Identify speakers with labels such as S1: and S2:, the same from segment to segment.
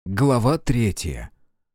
S1: Глава 3.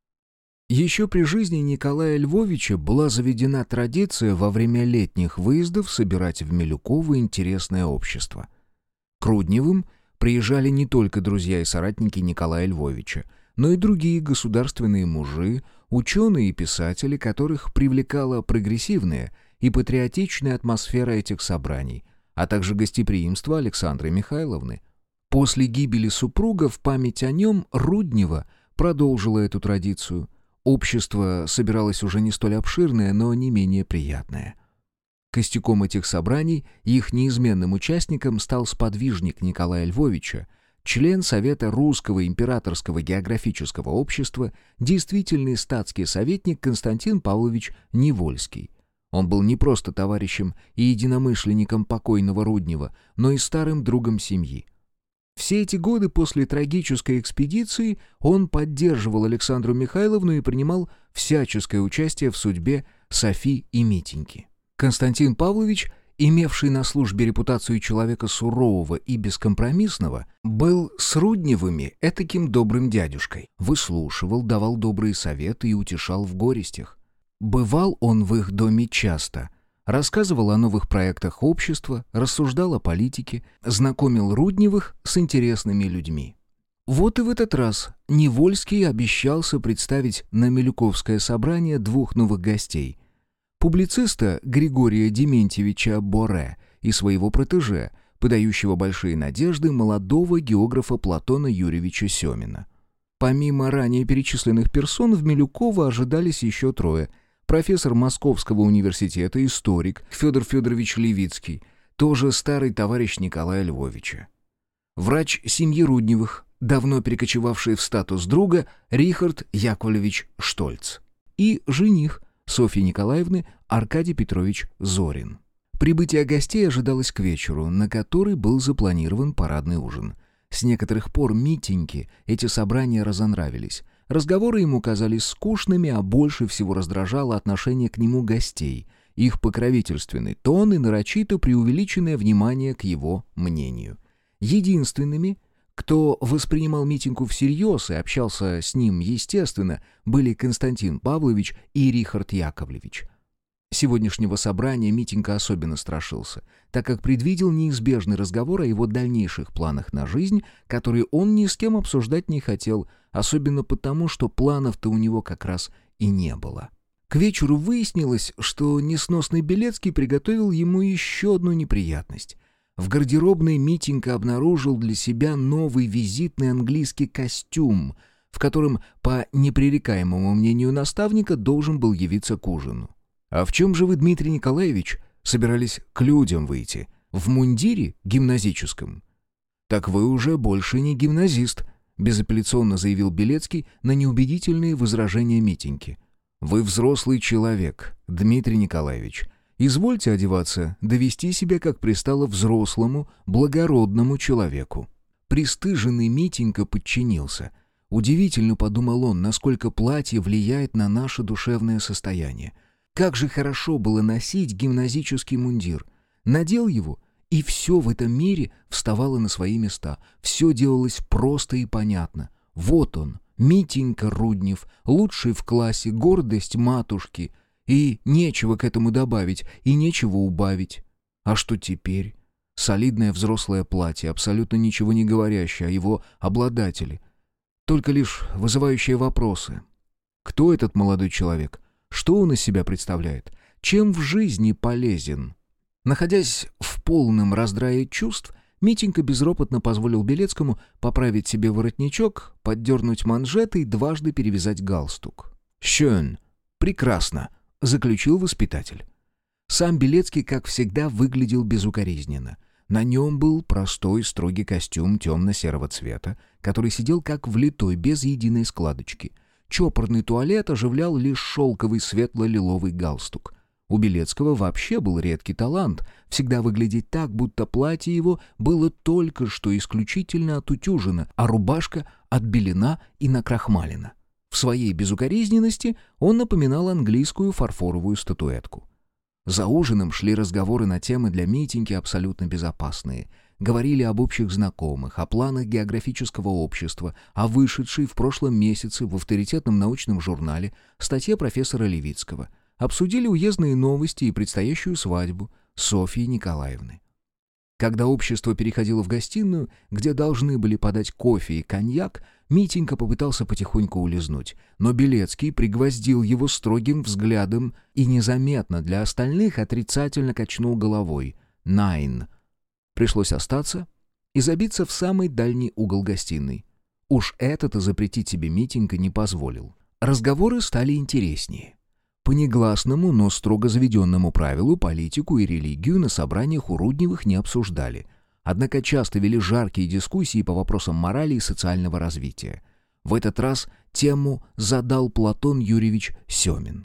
S1: Еще при жизни Николая Львовича была заведена традиция во время летних выездов собирать в Милюково интересное общество. К Рудневым приезжали не только друзья и соратники Николая Львовича, но и другие государственные мужи, ученые и писатели, которых привлекала прогрессивная и патриотичная атмосфера этих собраний, а также гостеприимство Александры Михайловны. После гибели супруга в память о нем Руднева продолжила эту традицию. Общество собиралось уже не столь обширное, но не менее приятное. Костяком этих собраний и их неизменным участником стал сподвижник Николая Львовича, член Совета Русского императорского географического общества, действительный статский советник Константин Павлович Невольский. Он был не просто товарищем и единомышленником покойного Руднева, но и старым другом семьи. Все эти годы после трагической экспедиции он поддерживал Александру Михайловну и принимал всяческое участие в судьбе Софи и Митеньки. Константин Павлович, имевший на службе репутацию человека сурового и бескомпромиссного, был с Рудневыми этаким добрым дядюшкой. Выслушивал, давал добрые советы и утешал в горестях. Бывал он в их доме часто — рассказывал о новых проектах общества, рассуждал о политике, знакомил Рудневых с интересными людьми. Вот и в этот раз Невольский обещался представить на Милюковское собрание двух новых гостей. Публициста Григория Дементьевича Боре и своего протеже, подающего большие надежды молодого географа Платона Юрьевича Семина. Помимо ранее перечисленных персон в Милюково ожидались еще трое – профессор Московского университета, историк Федор Федорович Левицкий, тоже старый товарищ Николая Львовича. Врач семьи Рудневых, давно перекочевавший в статус друга, Рихард Яковлевич Штольц. И жених Софьи Николаевны Аркадий Петрович Зорин. Прибытие гостей ожидалось к вечеру, на который был запланирован парадный ужин. С некоторых пор Митеньке эти собрания разонравились. Разговоры ему казались скучными, а больше всего раздражало отношение к нему гостей, их покровительственный тон и нарочито преувеличенное внимание к его мнению. Единственными, кто воспринимал Митеньку всерьез и общался с ним естественно, были Константин Павлович и Рихард Яковлевич. Сегодняшнего собрания Митенька особенно страшился, так как предвидел неизбежный разговор о его дальнейших планах на жизнь, которые он ни с кем обсуждать не хотел, особенно потому, что планов-то у него как раз и не было. К вечеру выяснилось, что несносный Белецкий приготовил ему еще одну неприятность. В гардеробной Митенька обнаружил для себя новый визитный английский костюм, в котором, по непререкаемому мнению наставника, должен был явиться к ужину. «А в чем же вы, Дмитрий Николаевич, собирались к людям выйти? В мундире гимназическом?» «Так вы уже больше не гимназист», — безапелляционно заявил Белецкий на неубедительные возражения Митеньки. «Вы взрослый человек, Дмитрий Николаевич. Извольте одеваться, довести себя, как пристало взрослому, благородному человеку». Пристыженный Митенька подчинился. Удивительно, подумал он, насколько платье влияет на наше душевное состояние. Как же хорошо было носить гимназический мундир. Надел его, и все в этом мире вставало на свои места. Все делалось просто и понятно. Вот он, Митенька Руднев, лучший в классе, гордость матушки. И нечего к этому добавить, и нечего убавить. А что теперь? Солидное взрослое платье, абсолютно ничего не говорящее о его обладателе. Только лишь вызывающие вопросы. Кто этот молодой человек? Что он из себя представляет? Чем в жизни полезен? Находясь в полном раздрае чувств, Митенька безропотно позволил Белецкому поправить себе воротничок, поддернуть манжеты и дважды перевязать галстук. «Schön! Прекрасно!» — заключил воспитатель. Сам Белецкий, как всегда, выглядел безукоризненно. На нем был простой строгий костюм темно-серого цвета, который сидел как влитой, без единой складочки. Чопорный туалет оживлял лишь шелковый светло-лиловый галстук. У Белецкого вообще был редкий талант всегда выглядеть так, будто платье его было только что исключительно отутюжено, а рубашка отбелена и накрахмалена. В своей безукоризненности он напоминал английскую фарфоровую статуэтку. За ужином шли разговоры на темы для Митеньки абсолютно безопасные. говорили об общих знакомых, о планах географического общества, о вышедшей в прошлом месяце в авторитетном научном журнале статье профессора Левицкого. Обсудили уездные новости и предстоящую свадьбу Софьи Николаевны. Когда общество переходило в гостиную, где должны были подать кофе и коньяк, Митенька попытался потихоньку улизнуть, но Белецкий пригвоздил его строгим взглядом и незаметно для остальных отрицательно качнул головой. «Найн». Пришлось остаться и забиться в самый дальний угол гостиной. Уж это-то запретить себе Митенька не позволил. Разговоры стали интереснее. По негласному, но строго заведенному правилу политику и религию на собраниях у Рудневых не обсуждали. Однако часто вели жаркие дискуссии по вопросам морали и социального развития. В этот раз тему задал Платон Юрьевич Семин.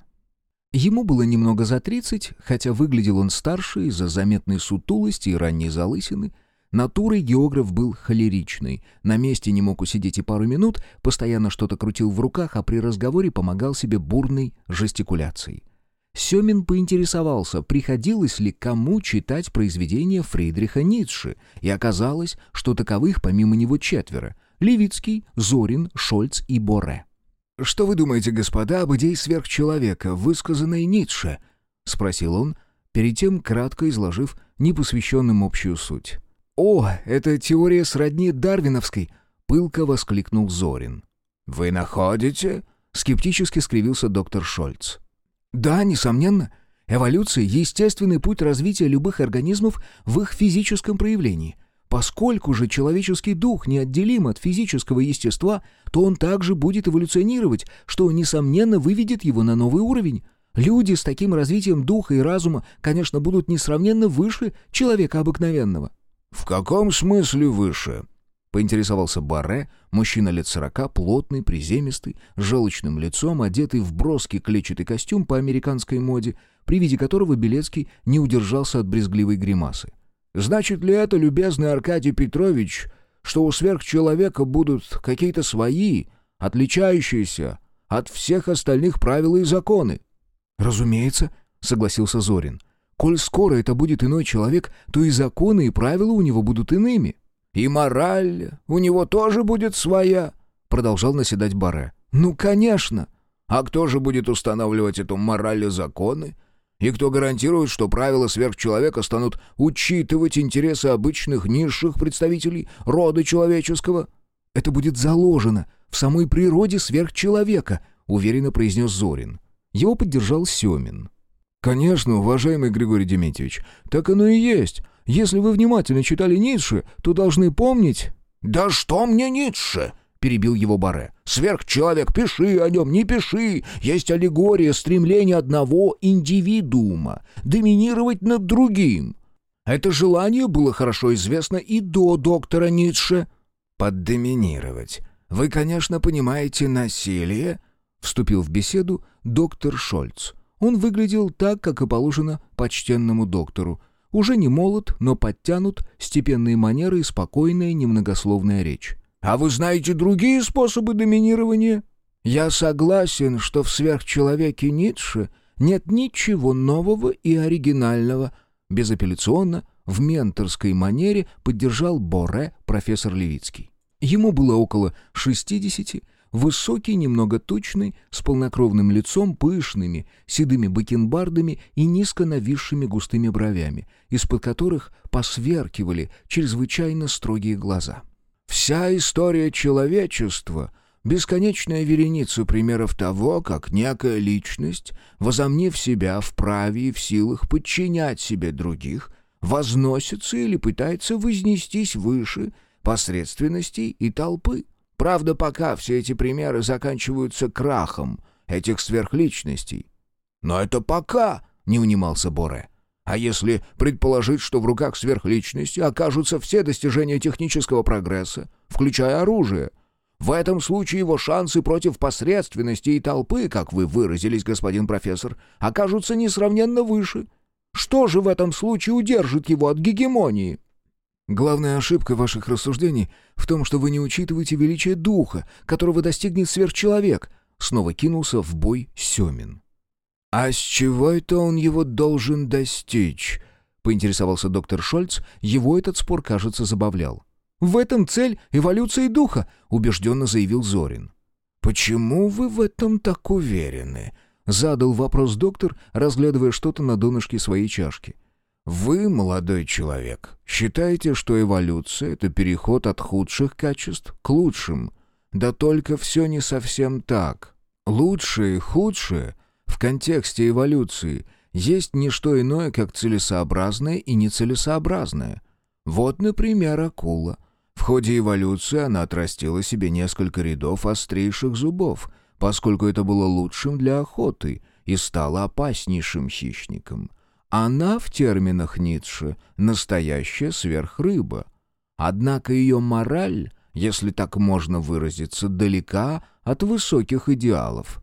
S1: Ему было немного за 30, хотя выглядел он старше из-за заметной сутулости и ранней залысины. Натурой географ был холеричный, на месте не мог усидеть и пару минут, постоянно что-то крутил в руках, а при разговоре помогал себе бурной жестикуляцией. Семин поинтересовался, приходилось ли кому читать произведения Фридриха Ницше, и оказалось, что таковых помимо него 4: Левицкий, Зорин, Шольц и Боре. «Что вы думаете, господа, об идее сверхчеловека, высказанной Ницше?» — спросил он, перед тем кратко изложив непосвященным общую суть. «О, это теория сродни дарвиновской!» — пылко воскликнул Зорин. «Вы находите?» — скептически скривился доктор Шольц. «Да, несомненно. Эволюция — естественный путь развития любых организмов в их физическом проявлении. Поскольку же человеческий дух неотделим от физического естества, то он также будет эволюционировать, что, несомненно, выведет его на новый уровень. Люди с таким развитием духа и разума, конечно, будут несравненно выше человека обыкновенного».
S2: «В каком смысле выше?» — поинтересовался Боре, мужчина лет 40, плотный, приземистый, с желчным лицом, одетый в броский клетчатый костюм по американской моде, при виде которого Белецкий не удержался от брезгливой гримасы. «Значит ли это, любезный Аркадий Петрович, что у сверхчеловека будут какие-то свои, отличающиеся от всех остальных правила и законы?»
S1: «Разумеется», — согласился Зорин. «Коль скоро это будет иной человек, то и законы, и правила у него будут иными».
S2: «И мораль у него тоже будет своя», — продолжал наседать Боре.
S1: «Ну, конечно».
S2: «А кто же будет устанавливать эту мораль и законы? И кто гарантирует, что правила сверхчеловека станут учитывать интересы обычных низших представителей рода человеческого?»
S1: «Это будет заложено в самой природе сверхчеловека», — уверенно произнес Зорин. Его поддержал Семин.
S2: «Конечно, уважаемый Григорий Дементьевич, так оно и есть. Если вы внимательно читали Ницше, то должны помнить...» «Да что мне Ницше?» — перебил его Боре. «Сверхчеловек, пиши о нем, не пиши. Есть аллегория стремления одного индивидуума доминировать над другим. Это желание было хорошо известно и до доктора Ницше».
S1: «Под доминировать вы, конечно, понимаете насилие?» — вступил в беседу доктор Шольц. Он выглядел так, как и положено почтенному доктору. Уже не молод, но подтянут, степенные манеры и спокойная, немногословная речь.
S2: «А вы знаете другие способы доминирования?»
S1: «Я согласен, что в сверхчеловеке Ницше нет ничего нового и оригинального», безапелляционно, в менторской манере поддержал Боре профессор Левицкий. Ему было около 60. Высокий, немного тучный, с полнокровным лицом, пышными, седыми бакенбардами и низко нависшими густыми бровями, из-под которых посверкивали чрезвычайно строгие глаза.
S2: «Вся история человечества — бесконечная вереница примеров того, как некая личность, возомнив себя вправе и в силах подчинять себе других, возносится или пытается вознестись выше посредственностей и толпы. Правда, пока все эти примеры заканчиваются крахом этих сверхличностей». «Но это пока», — не унимался Боре. «А если предположить, что в руках сверхличности окажутся все достижения технического прогресса, включая оружие, в этом случае его шансы против посредственности и толпы, как вы выразились, господин профессор, окажутся несравненно выше. Что же в этом случае удержит его от гегемонии?»
S1: «Главная ошибка ваших рассуждений в том, что вы не учитываете величие духа, которого достигнет сверхчеловек», — снова кинулся в бой Семин.
S2: «А с чего это он его должен достичь?»
S1: поинтересовался доктор Шольц, его этот спор, кажется, забавлял. «В этом цель эволюции духа», — убежденно заявил Зорин.
S2: «Почему вы в этом так уверены?»
S1: — задал вопрос доктор, разглядывая что-то на донышке своей чашки.
S2: «Вы, молодой человек, считаете, что эволюция — это переход от худших качеств к лучшим? Да только все не совсем так. Лучшее и худшее в контексте эволюции есть не что иное, как целесообразное и нецелесообразное. Вот, например, акула. В ходе эволюции она отрастила себе несколько рядов острейших зубов, поскольку это было лучшим для охоты, и стала опаснейшим хищником. Она, в терминах Ницше, настоящая сверхрыба. Однако ее мораль, если так можно выразиться, далека от высоких идеалов.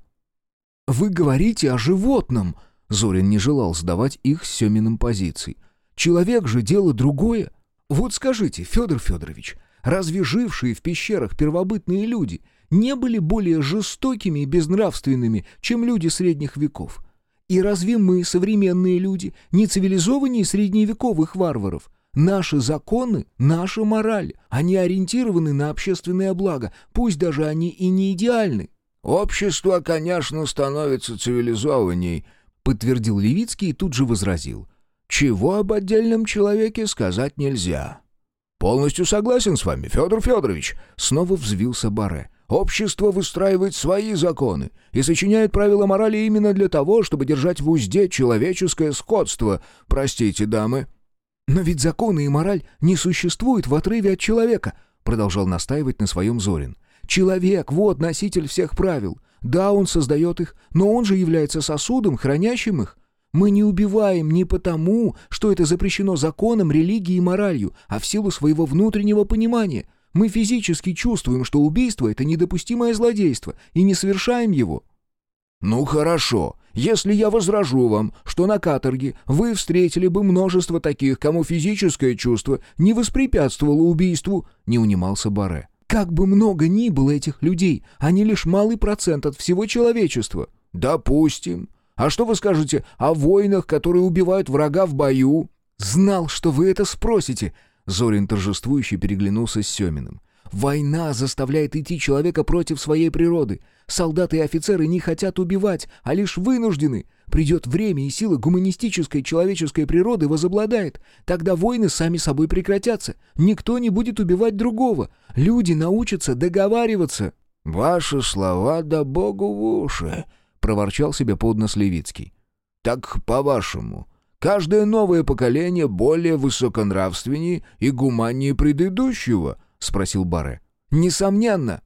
S1: «Вы говорите о животном!» Зорин не желал сдавать их с Семиным позиций. «Человек же дело другое. Вот скажите, Федор Федорович, разве жившие в пещерах первобытные люди не были более жестокими и безнравственными, чем люди средних веков? И разве мы, современные люди, не цивилизованнее средневековых варваров? Наши законы, наша мораль, они ориентированы на общественное благо, пусть даже они и не идеальны».
S2: «Общество, конечно, становится цивилизованней»,
S1: — подтвердил Левицкий и тут же возразил.
S2: «Чего об отдельном человеке сказать нельзя».
S1: «Полностью согласен с вами, Федор Федорович», — снова взвился Баре. «Общество выстраивает свои законы и сочиняет правила морали именно для того, чтобы держать в узде человеческое скотство. Простите, дамы». «Но ведь законы и мораль не существуют в отрыве от человека», — продолжал настаивать на своем Зорин. «Человек — вот носитель всех правил. Да, он создает их, но он же является сосудом, хранящим их. Мы не убиваем не потому, что это запрещено законом, религией и моралью, а в силу своего внутреннего понимания. Мы физически чувствуем, что убийство — это недопустимое злодейство, и не совершаем его».
S2: «Ну хорошо, если я возражу вам, что на каторге вы встретили бы множество таких, кому физическое чувство не воспрепятствовало убийству», — не унимался Баре.
S1: «Как бы много ни было этих людей, они лишь малый процент от всего человечества».
S2: «Допустим. А что вы скажете о воинах, которые убивают врага в бою?»
S1: «Знал, что вы это спросите», — Зорин торжествующе переглянулся с Семиным. «Война заставляет идти человека против своей природы. Солдаты и офицеры не хотят убивать, а лишь вынуждены. Придет время, и сила гуманистической человеческой природы возобладает. Тогда войны сами собой прекратятся. Никто не будет убивать другого. Люди научатся договариваться».
S2: «Ваши слова да Богу в уши», — проворчал себе под нос Левицкий. «Так, по-вашему, каждое новое поколение более высоконравственнее и гуманнее предыдущего?» — спросил Баре.
S1: «Несомненно».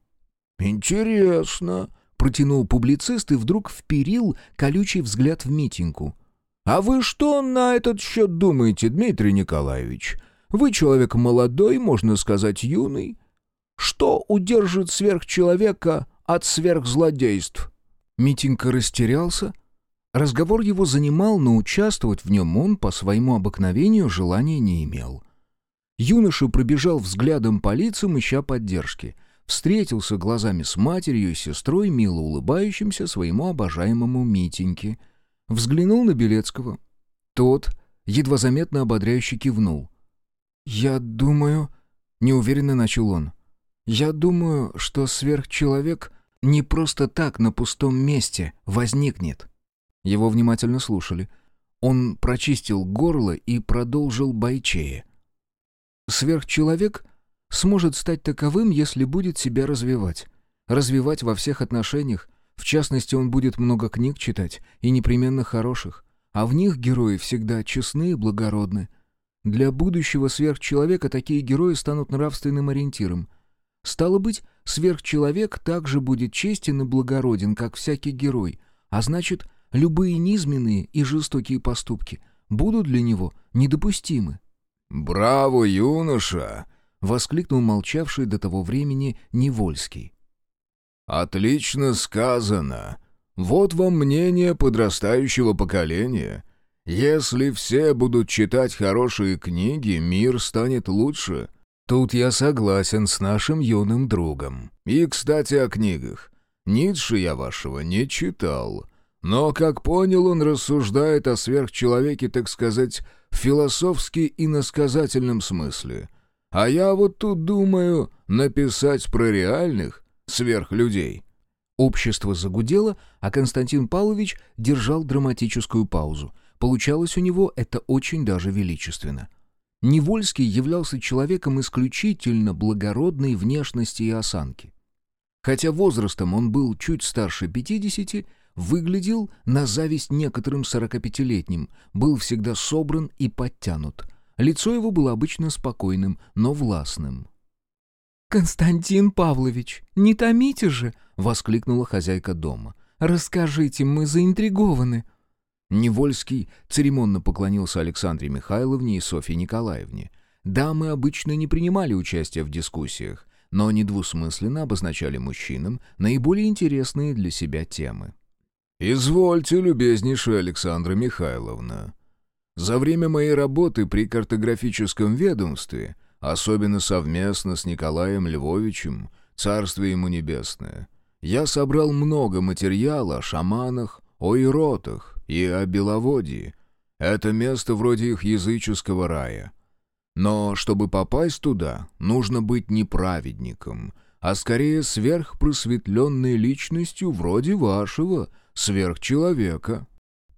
S2: «Интересно», — протянул публицист и вдруг вперил колючий взгляд в Митеньку. «А вы что на этот счет думаете, Дмитрий Николаевич? Вы человек молодой, можно сказать, юный. Что удержит сверхчеловека от сверхзлодейств?»
S1: Митенька растерялся. Разговор его занимал, но участвовать в нем он по своему обыкновению желания не имел. Юноша пробежал взглядом по лицам, ища поддержки. Встретился глазами с матерью и сестрой, мило улыбающимся своему обожаемому Митеньке. Взглянул на Белецкого. Тот едва заметно ободряюще кивнул. «Я думаю...» — неуверенно начал он. «Я думаю, что сверхчеловек не просто так на пустом месте возникнет». Его внимательно слушали. Он прочистил горло и продолжил бойчее. «Сверхчеловек сможет стать таковым, если будет себя развивать. Развивать во всех отношениях. В частности, он будет много книг читать, и непременно хороших. А в них герои всегда честны и благородны. Для будущего сверхчеловека такие герои станут нравственным ориентиром. Стало быть, сверхчеловек также будет честен и благороден, как всякий герой, а значит, любые низменные и жестокие поступки будут для него недопустимы».
S2: «Браво, юноша!»
S1: — воскликнул молчавший до того времени Невольский.
S2: «Отлично сказано. Вот вам мнение подрастающего поколения. Если все будут читать хорошие книги, мир станет лучше».
S1: Тут я согласен с нашим юным другом.
S2: И, кстати, о книгах. Ницше я вашего не читал. Но, как понял, он рассуждает о сверхчеловеке, так сказать, в философски-иносказательном смысле. А я вот тут думаю написать про реальных сверхлюдей».
S1: Общество загудело, а Константин Павлович держал драматическую паузу. Получалось у него это очень даже величественно. Невольский являлся человеком исключительно благородной внешности и осанки. Хотя возрастом он был чуть старше 50, выглядел на зависть некоторым 45-летним, был всегда собран и подтянут. Лицо его было обычно спокойным, но властным. «Константин Павлович, не томите же!» — воскликнула хозяйка дома. «Расскажите, мы заинтригованы». Невольский церемонно поклонился Александре Михайловне и Софье Николаевне. Дамы обычно не принимали участия в дискуссиях, но недвусмысленно обозначали мужчинам наиболее интересные для себя темы.
S2: «Извольте, любезнейшая Александра Михайловна. За время моей работы при картографическом ведомстве, особенно совместно с Николаем Львовичем, царствие ему небесное, я собрал много материала о шаманах, о иротах и о Беловодье. Это место вроде их языческого рая. Но чтобы попасть туда, нужно быть не праведником, а скорее сверхпросветленной личностью вроде вашего сверхчеловека».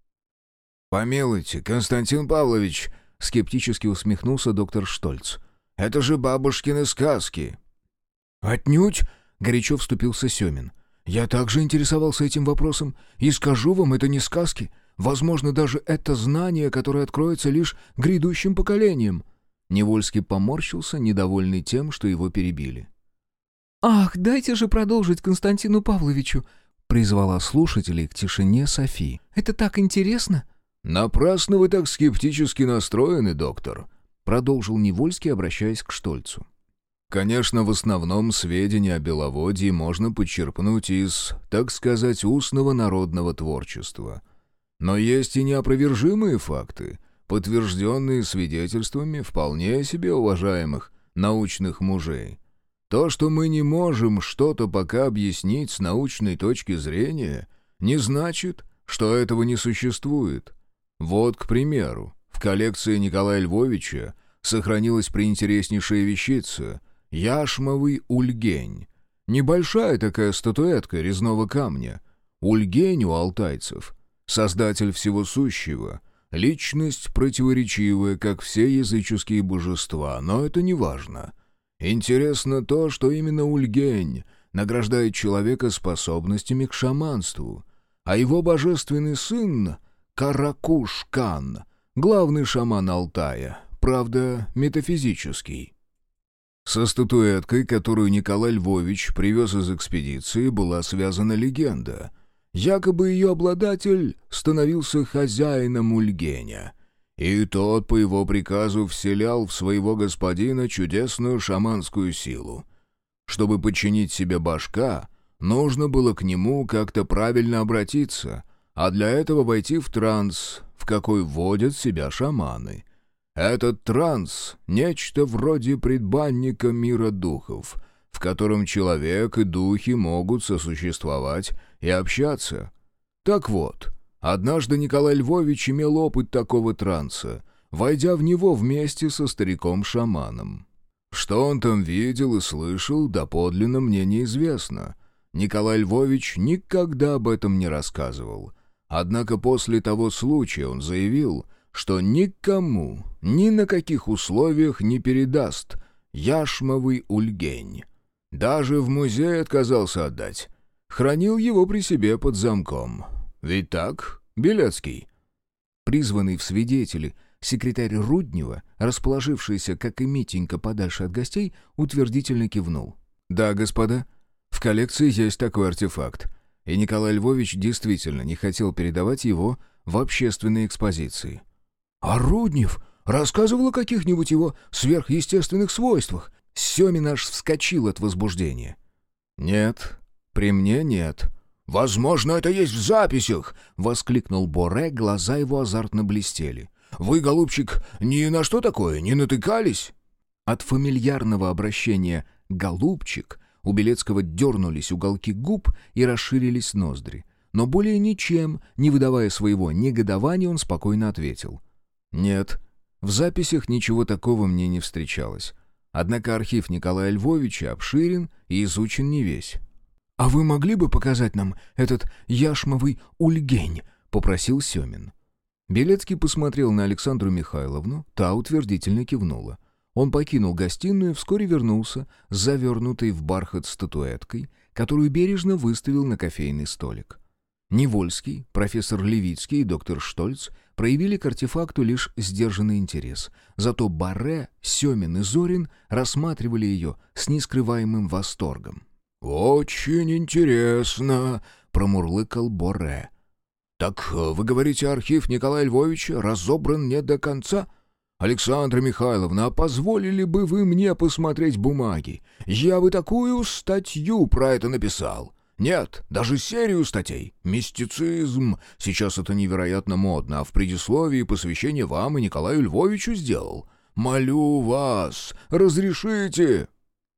S2: «Помилуйте, Константин Павлович», — скептически усмехнулся доктор Штольц, — «это же бабушкины сказки». «Отнюдь», — горячо вступился Семин. «Я также интересовался этим вопросом, и скажу вам, это не сказки. Возможно, даже это знание, которое откроется лишь грядущим поколениям». Невольский поморщился, недовольный тем, что его перебили. «Ах, дайте же продолжить Константину Павловичу», — призвала слушателей к тишине Софи. «Это так интересно». «Напрасно вы так скептически настроены, доктор», — продолжил Невольский, обращаясь к Штольцу. «Конечно, в основном сведения о Беловодье можно подчерпнуть из, так сказать, устного народного творчества. Но есть и неопровержимые факты, подтвержденные свидетельствами вполне себе уважаемых научных мужей. То, что мы не можем что-то пока объяснить с научной точки зрения, не значит, что этого не существует. Вот, к примеру, в коллекции Николая Львовича сохранилась приинтереснейшая вещица — яшмовый ульгень. Небольшая такая статуэтка резного камня. Ульгень у алтайцев — создатель всего сущего, личность противоречивая, как все языческие божества, но это не важно. Интересно то, что именно ульгень награждает человека способностями к шаманству, а его божественный сын — Каракуш-Кан, главный шаман Алтая, правда, метафизический. Со статуэткой, которую Николай Львович привез из экспедиции, была связана легенда. Якобы ее обладатель становился хозяином ульгеня, и тот по его приказу вселял в своего господина чудесную шаманскую силу. Чтобы подчинить себе башка, нужно было к нему как-то правильно обратиться, а для этого войти в транс, в какой вводят себя шаманы. Этот транс — нечто вроде предбанника мира духов, в котором человек и духи могут сосуществовать и общаться. Так вот, однажды Николай Львович имел опыт такого транса, войдя в него вместе со стариком-шаманом. Что он там видел и слышал, доподлинно мне неизвестно. Николай Львович никогда об этом не рассказывал. Однако после того случая он заявил, что никому, ни на каких условиях не передаст яшмовый ульгень. Даже в музей отказался отдать. Хранил его при себе под замком. Ведь так, Белецкий?» Призванный в свидетели, секретарь Руднева, расположившийся, как и Митенька, подальше от гостей, утвердительно кивнул. «Да, господа, в коллекции есть такой артефакт. И Николай Львович действительно не хотел передавать его в общественные экспозиции». «А Руднев рассказывал о каких-нибудь его сверхъестественных свойствах?» Семин аж вскочил от возбуждения. «Нет, при мне нет». «Возможно, это есть в записях!» — воскликнул Боре, глаза его азартно блестели. «Вы, голубчик, ни на что такое не натыкались?» От фамильярного обращения «голубчик» у Белецкого дернулись уголки губ и расширились ноздри. Но более ничем, не выдавая своего негодования, он спокойно ответил. «Нет,
S1: В записях ничего такого мне не встречалось. Однако архив Николая Львовича обширен и изучен не весь.
S2: «А вы могли бы показать нам этот яшмовый ульгень?» — попросил Семин.
S1: Белецкий посмотрел на Александру Михайловну, та утвердительно кивнула. Он покинул гостиную и вскоре вернулся с завернутой в бархат статуэткой, которую бережно выставил на кофейный столик. Невольский, профессор Левицкий и доктор Штольц проявили к артефакту лишь сдержанный интерес. Зато Борре, Семин и Зорин рассматривали ее с нескрываемым восторгом.
S2: «Очень интересно», — промурлыкал Борре. «Так вы говорите, архив Николая Львовича разобран не до конца? Александра Михайловна, а позволили бы вы мне посмотреть бумаги? Я бы такую статью про это написал. Нет, даже серию статей. Мистицизм. Сейчас это невероятно модно, а в предисловии посвящение вам и Николаю Львовичу сделал. Молю вас, разрешите?»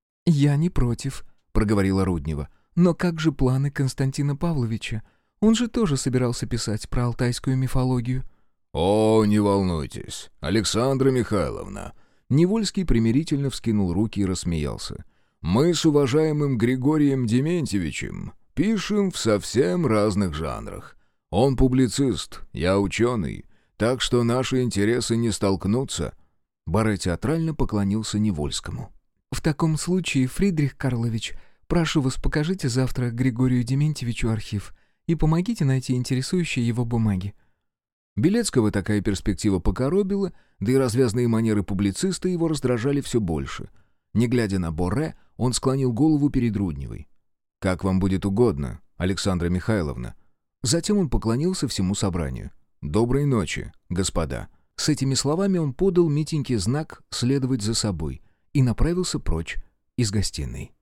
S3: «Я не против», — проговорила Руднева. «Но как же планы Константина Павловича? Он же тоже собирался писать про алтайскую мифологию».
S2: «О, не волнуйтесь, Александра Михайловна».
S1: Невольский примирительно вскинул руки и рассмеялся.
S2: «Мы с уважаемым Григорием Дементьевичем пишем в совсем разных жанрах. Он публицист, я ученый, так что наши интересы не столкнутся».
S1: Борре театрально поклонился Невольскому.
S3: «В таком случае, Фридрих Карлович, прошу вас, покажите завтра Григорию Дементьевичу архив и помогите найти интересующие его бумаги».
S1: Белецкого такая перспектива покоробила, да и развязные манеры публициста его раздражали все больше. Не глядя на Борре, он склонил голову перед Рудневой. «Как вам будет угодно, Александра Михайловна». Затем он поклонился всему собранию. «Доброй ночи, господа». С этими словами он подал Митеньке знак следовать за собой и направился прочь из гостиной.